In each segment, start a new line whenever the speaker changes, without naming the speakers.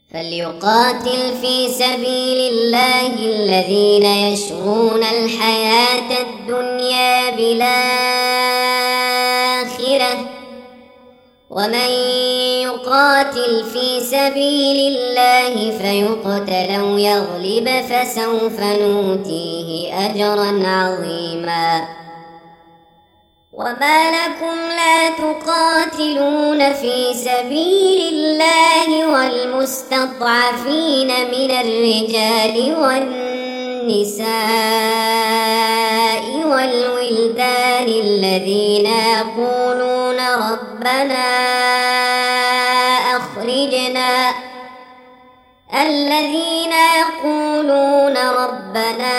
فليقاتل في سبيل الله الذين يشرون الحياة الدنيا بالآخرة، ومن يقاتل في سبيل الله فيقتل أو يغلب فسوف نؤتيه أجرا عظيما. وما لكم لا تقاتلون في سبيل الله والمستضعفين من الرجال والنساء والولدان الذين يقولون ربنا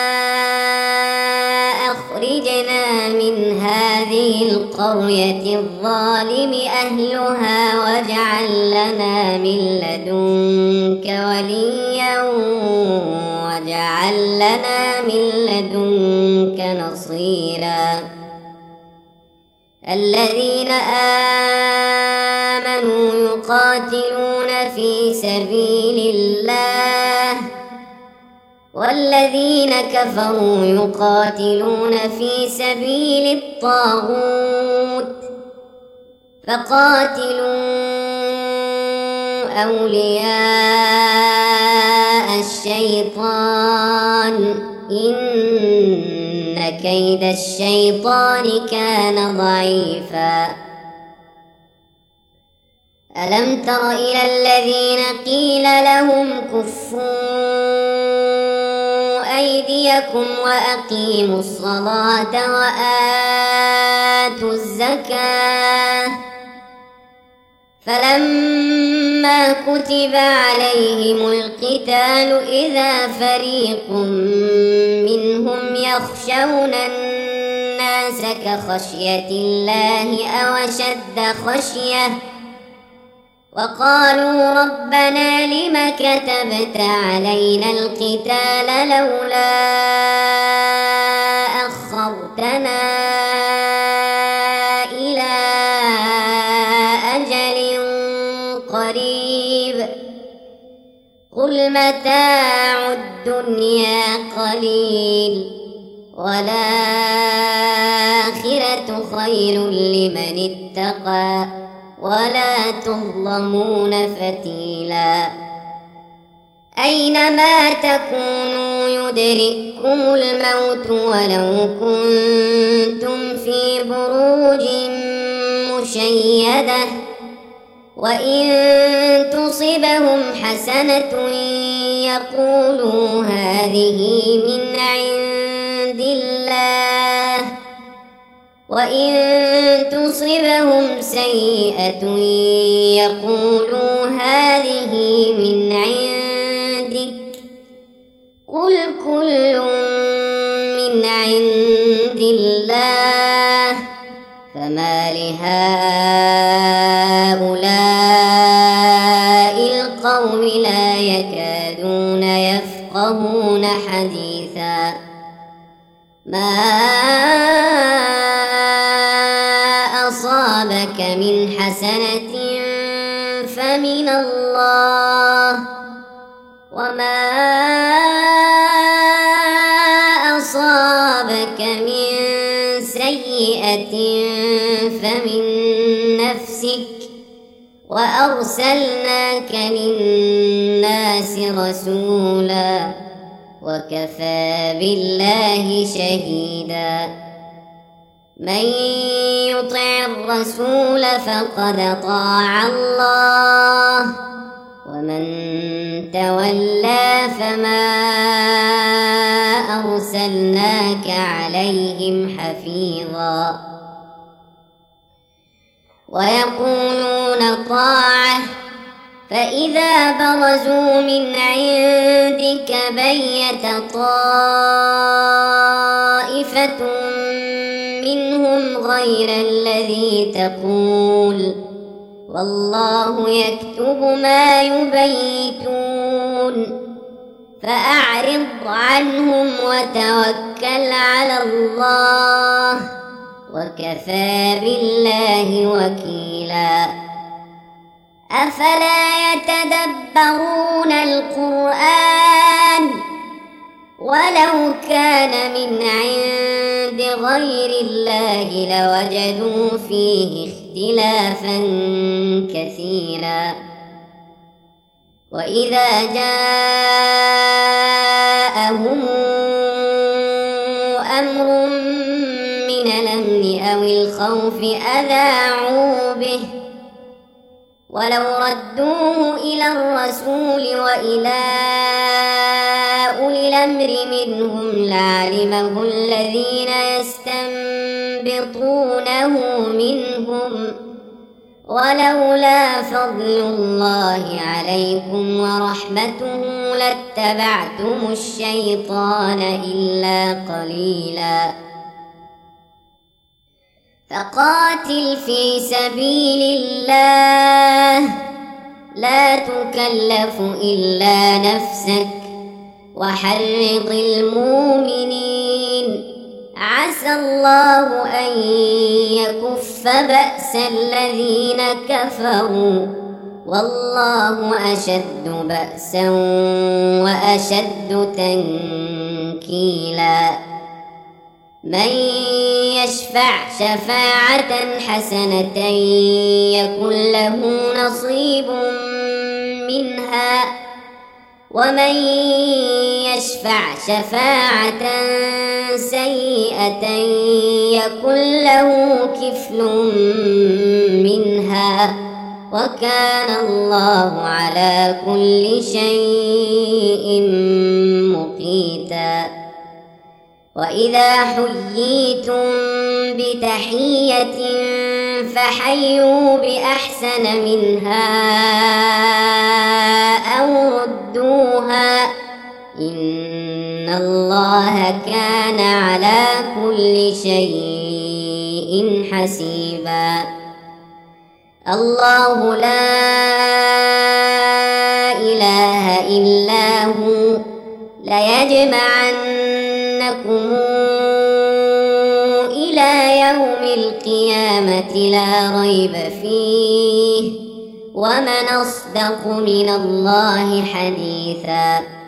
أخرجنا من هذه القرية الظالم أهلها واجعل لنا من لدنك وليا واجعل لنا من لدنك نصيرا. الذين آمنوا يقاتلون في سبيل الله والذين كفروا يقاتلون في سبيل الطاغوت فقاتلوا أولياء الشيطان إن كيد الشيطان كان ضعيفا. ألم تر إلى الذين قيل لهم كفوا أيديكم وأقيموا الصلاة وآتوا الزكاة فلما كتب عليهم القتال إذا فريق منهم يخشون الناس كخشية الله أو أشد خشية وقالوا ربنا لم كتبت علينا القتال لولا أخرتنا إلى أجل قريب قل متاع الدنيا قليل والآخرة خير لمن اتقى ولا تظلمون فتيلا. أينما تكونوا يدرككم الموت ولو كنتم في بروج مشيدة وإن تصبهم حسنة يقولوا هذه من عند الله وإن تصبهم سيئة يقولوا هذه من عندك قل كل من عند الله فما لهؤلاء القوم لا يكادون يفقهون حديثا. ما أصابك من حسنة فمن الله وما أصابك من سيئة فمن نفسك وأرسلناك للناس رسولا وكفى بالله شهيدا. من يطع الرسول فقد طاع الله ومن تولى فما أرسلناك عليهم حفيظا. ويقولون طاعة فإذا برزوا من عندك بيت طائفة منهم غير الذي تقول والله يكتب ما يبيتون فأعرض عنهم وتوكل على الله وكفى بالله وكيلا. أفلا يتدبرون القرآن ولو كان من عند غير الله لوجدوا فيه اختلافا كثيرا وإذا جاءهم أمر من الأمن أو الخوف أذاعوا به ولو ردوه إلى الرسول وإلى أولي الأمر منهم لعلمه الذين يستنبطونه منهم ولولا فضل الله عليكم ورحمته لاتبعتم الشيطان إلا قليلا فقاتل في سبيل الله لا تكلف إلا نفسك وحرض المؤمنين عسى الله أن يكف بأس الذين كفروا والله أشد بأسا وأشد تنكيلا من يشفع شفاعة حسنة يكن له نصيب منها ومن يشفع شفاعة سيئة يكن له كفل منها وكان الله على كل شيء مقيتا وإذا حييتم بتحية فحيوا بأحسن منها أو ردوها إن الله كان على كل شيء حسيبا الله لا إله إلا هو ليجمعنكم إلى يوم القيامة لا ريب فيه ومن أصدق من الله حديثا